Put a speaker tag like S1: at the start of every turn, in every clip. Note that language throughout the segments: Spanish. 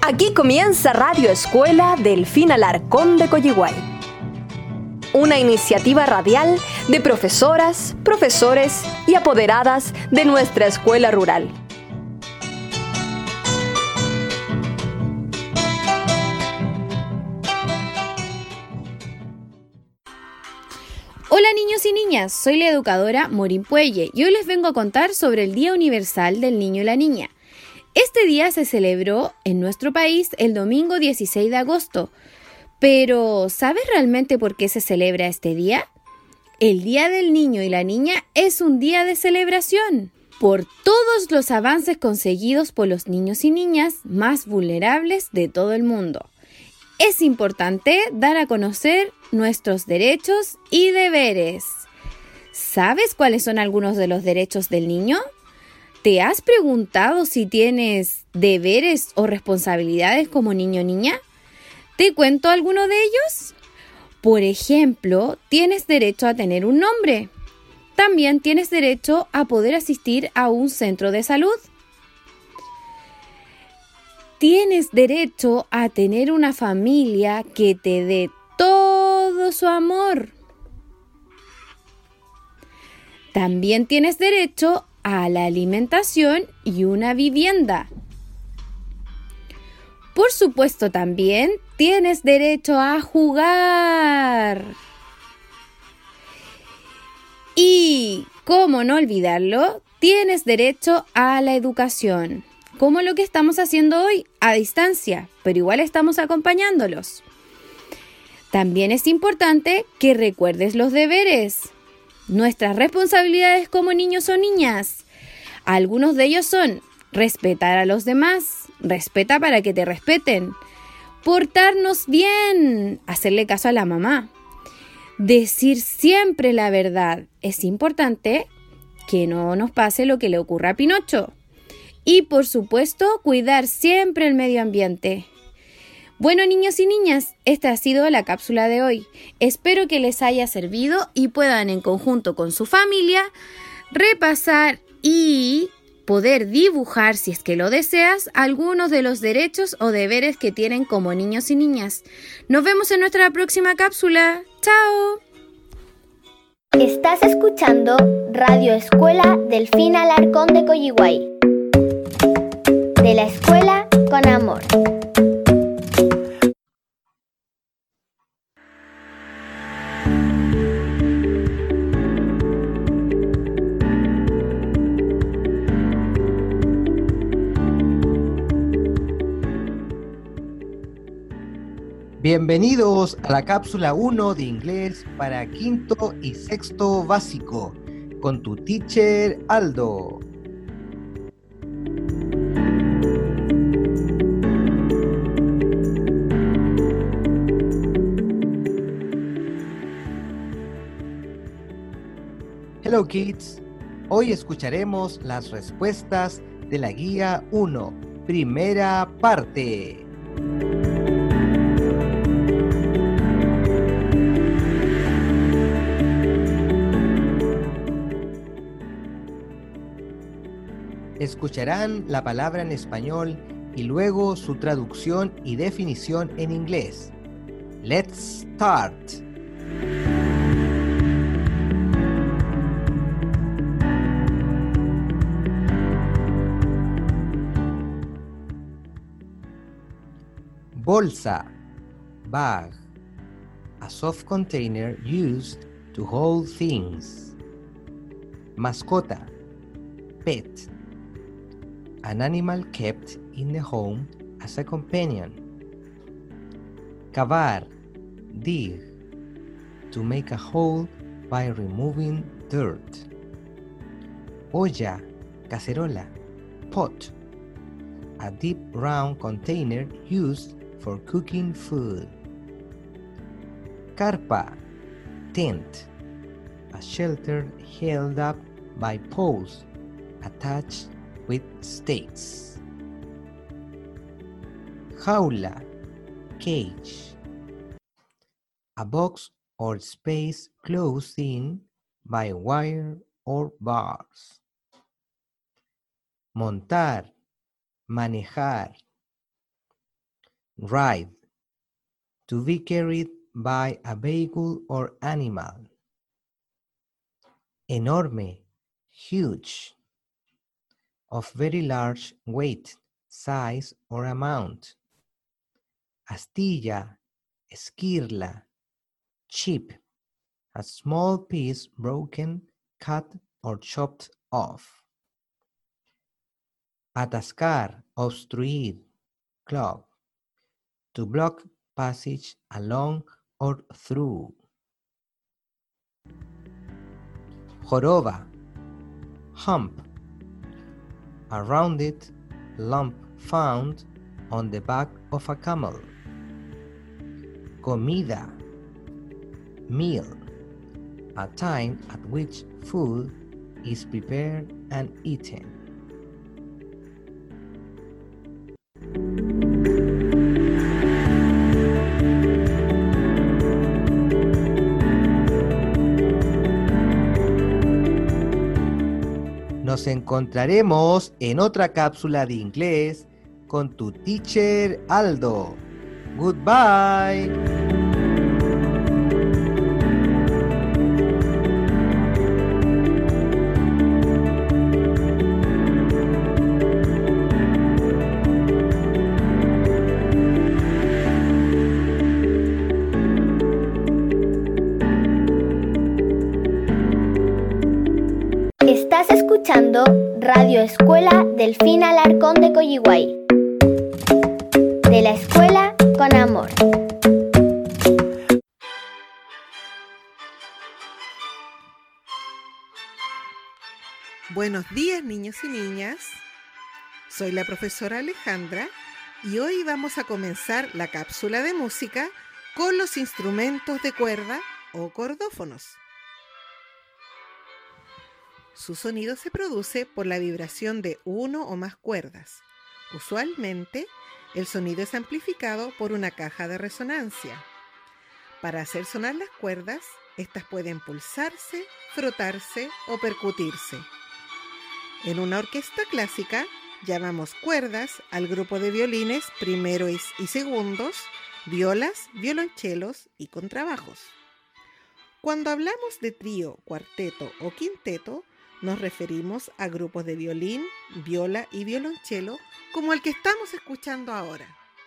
S1: Aquí comienza Radio Escuela Delfín Alarcón de Coyihuay. Una iniciativa radial de profesoras, profesores y apoderadas de nuestra escuela rural.
S2: Hola niños y niñas, soy la educadora Morín Puelle y hoy les vengo a contar sobre el Día Universal del Niño y la Niña. Este día se celebró en nuestro país el domingo 16 de agosto. Pero, ¿sabes realmente por qué se celebra este día? El Día del Niño y la Niña es un día de celebración por todos los avances conseguidos por los niños y niñas más vulnerables de todo el mundo. Es importante dar a conocer nuestros derechos y deberes. ¿Sabes cuáles son algunos de los derechos del niño? ¿Te has preguntado si tienes deberes o responsabilidades como niño o niña? ¿Te cuento alguno de ellos? Por ejemplo, tienes derecho a tener un nombre. También tienes derecho a poder asistir a un centro de salud. Tienes derecho a tener una familia que te dé todo su amor. También tienes derecho a la alimentación y una vivienda. Por supuesto, también tienes derecho a jugar. Y, cómo no olvidarlo, tienes derecho a la educación, como lo que estamos haciendo hoy a distancia, pero igual estamos acompañándolos. También es importante que recuerdes los deberes, nuestras responsabilidades como niños o niñas. Algunos de ellos son respetar a los demás, respeta para que te respeten, portarnos bien, hacerle caso a la mamá, decir siempre la verdad. Es importante que no nos pase lo que le ocurra a Pinocho. Y por supuesto, cuidar siempre el medio ambiente. Bueno, niños y niñas, esta ha sido la cápsula de hoy. Espero que les haya servido y puedan en conjunto con su familia repasar y poder dibujar, si es que lo deseas, algunos de los derechos o deberes que tienen como niños y niñas. Nos vemos en nuestra próxima cápsula. ¡Chao!
S3: Estás escuchando Radio Escuela Delfín Alarcón de Coyihuay. De la escuela con amor.
S4: Bienvenidos a la cápsula 1 de inglés para quinto y sexto básico con tu teacher Aldo. Hello kids, hoy escucharemos las respuestas de la guía 1, primera parte. Escucharán la palabra en español y luego su traducción y definición en inglés. Let's start. Bolsa, bag, a soft container used to hold things. Mascota, pet, an animal kept in the home as a companion. Cavar, dig, to make a hole by removing dirt. Olla, cacerola, pot, a deep round container used for cooking food. Carpa, tent, a shelter held up by poles attached with stakes. Jaula, cage, a box or space closed in by wire or bars. Montar, manejar. Ride. To be carried by a vehicle or animal. Enorme, huge. Of very large weight, size, or amount. Astilla, esquirla. Chip. A small piece broken, cut, or chopped off. Atascar, obstruir, clog. To block passage along or through. Joroba, hump. A rounded lump found on the back of a camel. Comida, meal. A time at which food is prepared and eaten. Nos encontraremos en otra cápsula de inglés con tu teacher Aldo. Goodbye.
S3: Estás escuchando Radio Escuela Delfín Alarcón de Coyihuay. De la escuela con amor.
S5: Buenos días, niños y niñas. Soy la profesora Alejandra y hoy vamos a comenzar la cápsula de música con los instrumentos de cuerda o cordófonos. Su sonido se produce por la vibración de uno o más cuerdas. Usualmente, el sonido es amplificado por una caja de resonancia. Para hacer sonar las cuerdas, estas pueden pulsarse, frotarse o percutirse. En una orquesta clásica, llamamos cuerdas al grupo de violines primeros y segundos, violas, violonchelos y contrabajos. Cuando hablamos de trío, cuarteto o quinteto, nos referimos a grupos de violín, viola y violonchelo como el que estamos escuchando ahora.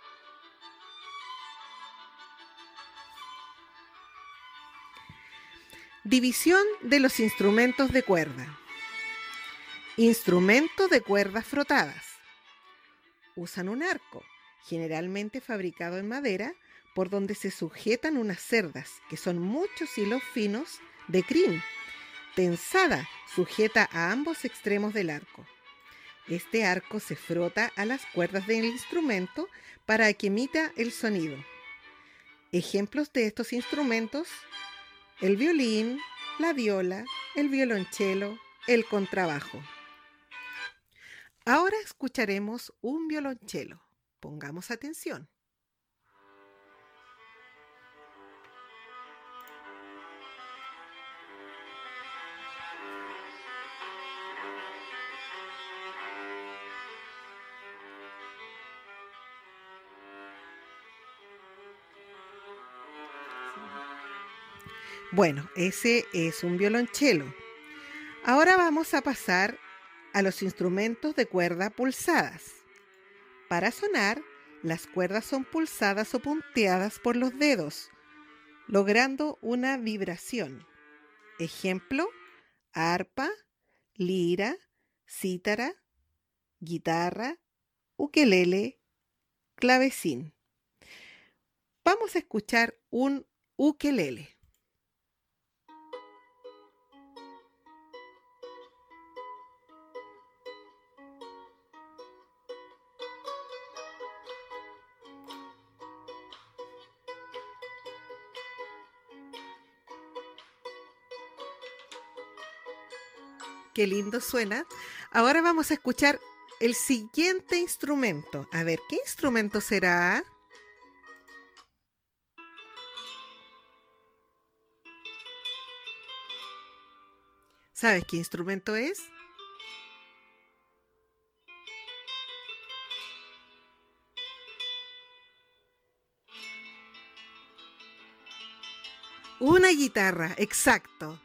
S5: División de los instrumentos de cuerda. Instrumento de cuerdas frotadas. Usan un arco, generalmente fabricado en madera, por donde se sujetan unas cerdas, que son muchos hilos finos de crin, tensada, sujeta a ambos extremos del arco. Este arco se frota a las cuerdas del instrumento para que emita el sonido. Ejemplos de estos instrumentos: el violín, la viola, el violonchelo, el contrabajo. Ahora escucharemos un violonchelo. Pongamos atención. Bueno, ese es un violonchelo. Ahora vamos a pasar a los instrumentos de cuerda pulsadas. Para sonar, las cuerdas son pulsadas o punteadas por los dedos, logrando una vibración. Ejemplo: arpa, lira, cítara, guitarra, ukelele, clavecín. Vamos a escuchar un ukelele. Qué lindo suena. Ahora vamos a escuchar el siguiente instrumento. A ver, ¿qué instrumento será? ¿Sabes qué instrumento es? guitarra, exacto.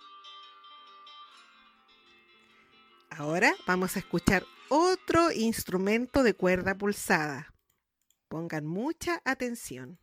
S5: Ahora vamos a escuchar otro instrumento de cuerda pulsada. Pongan mucha atención.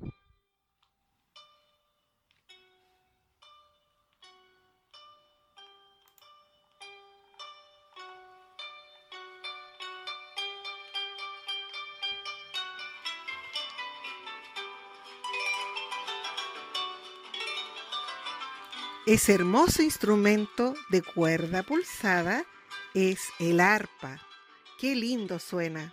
S5: Ese hermoso instrumento de cuerda pulsada es el arpa. ¡Qué lindo suena!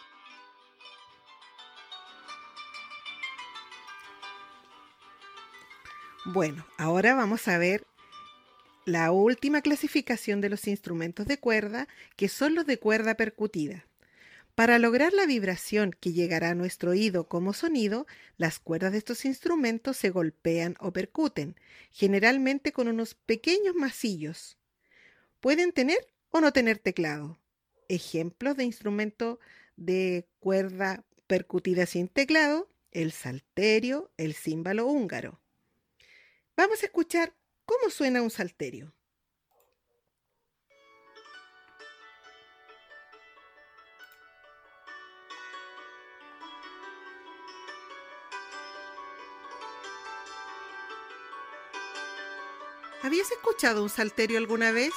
S5: Bueno, ahora vamos a ver la última clasificación de los instrumentos de cuerda, que son los de cuerda percutida. Para lograr la vibración que llegará a nuestro oído como sonido, las cuerdas de estos instrumentos se golpean o percuten, generalmente con unos pequeños masillos. Pueden tener o no tener teclado. Ejemplos de instrumento de cuerda percutida sin teclado: el salterio, el címbalo húngaro. Vamos a escuchar cómo suena un salterio. ¿Habías escuchado un salterio alguna vez?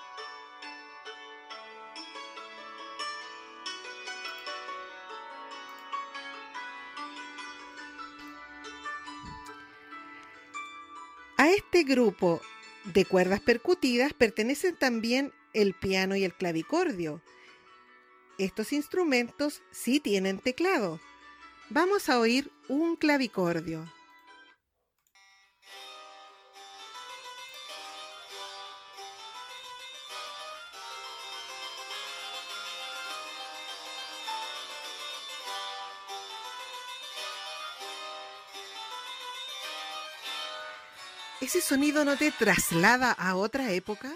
S5: A este grupo de cuerdas percutidas pertenecen también el piano y el clavicordio. Estos instrumentos sí tienen teclado. Vamos a oír un clavicordio. ¿Ese sonido no te traslada a otra época?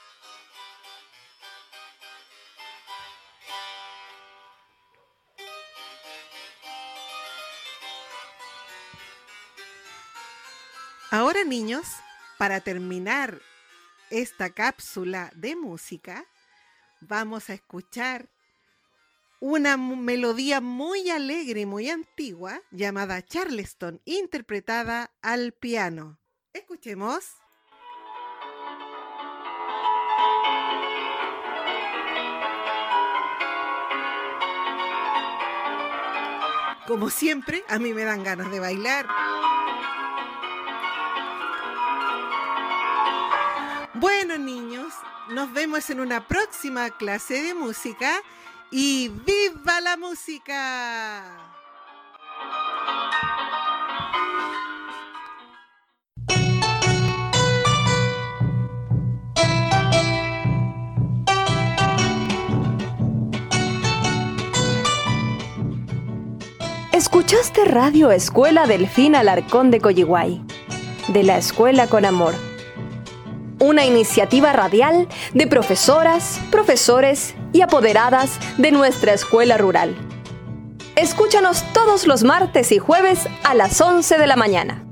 S5: Ahora, niños, para terminar esta cápsula de música, vamos a escuchar una melodía muy alegre y muy antigua llamada Charleston, interpretada al piano. Escuchemos. Como siempre, a mí me dan ganas de bailar. Bueno, niños, nos vemos en una próxima clase de música y ¡viva la música!
S1: Escuchaste Radio Escuela Delfín Alarcón de Coyihuay, de la Escuela con Amor. Una iniciativa radial de profesoras, profesores y apoderadas de nuestra escuela rural. Escúchanos todos los martes y jueves a las 11 de la mañana.